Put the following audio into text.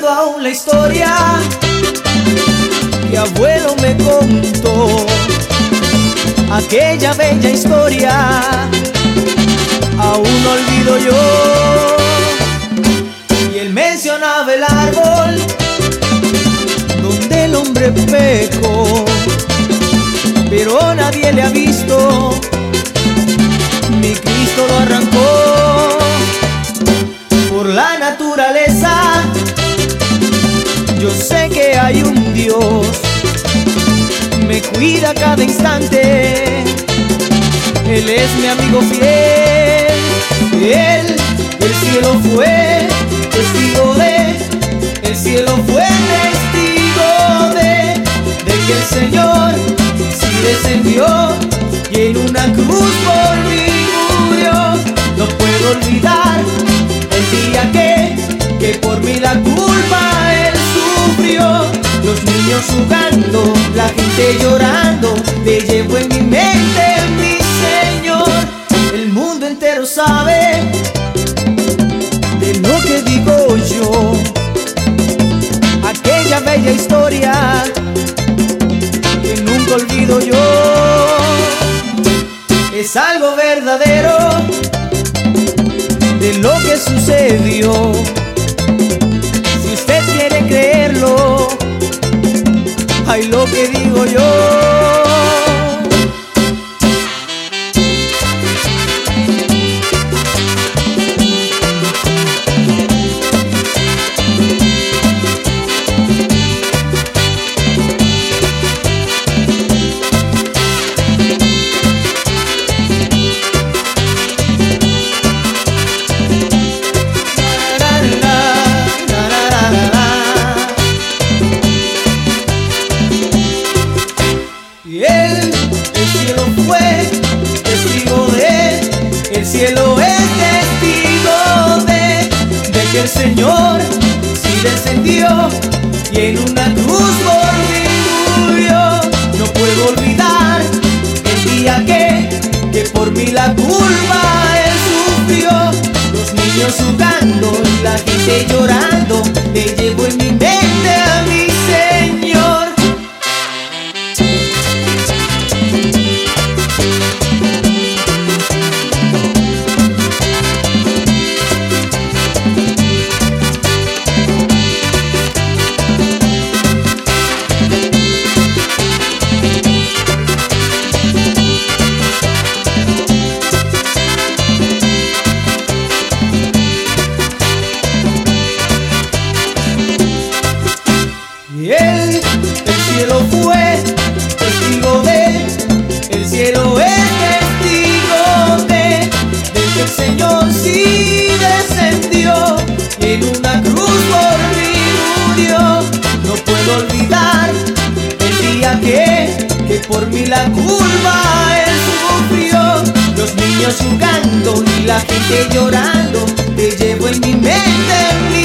Recuerdo aún la historia que abuelo me contó, aquella bella historia, aún no olvido yo. Y él mencionaba el árbol donde el hombre pecó, pero nadie le ha visto, mi Cristo lo arrancó. Por la naturaleza yo sé que hay un Dios, me cuida cada instante, Él es mi amigo fiel. Él, el cielo fue testigo de, el cielo fue testigo de que el Señor sí descendió y en una cruz por mí murió. No puedo olvidar el día que por mí la culpa Él sufrió. Los niños jugando, la gente llorando, te llevo en mi mente, mi Señor. El mundo entero sabe de lo que digo yo, aquella bella historia que nunca olvido yo. Es algo verdadero de lo que sucedió. Si usted quiere creerlo, ay, lo que digo yo. El cielo es testigo de que el Señor sí descendió y en una cruz por mí murió. No puedo olvidar el día que por mí la culpa Él sufrió. Los niños jugando y la gente llorando, te llevo en mi mente a mi Señor. El cielo fue testigo de, el cielo es testigo de que el Señor sí descendió y en una cruz por mí murió. No puedo olvidar el día que por mí la culpa Él sufrió. Los niños jugando y la gente llorando, te llevo en mi mente,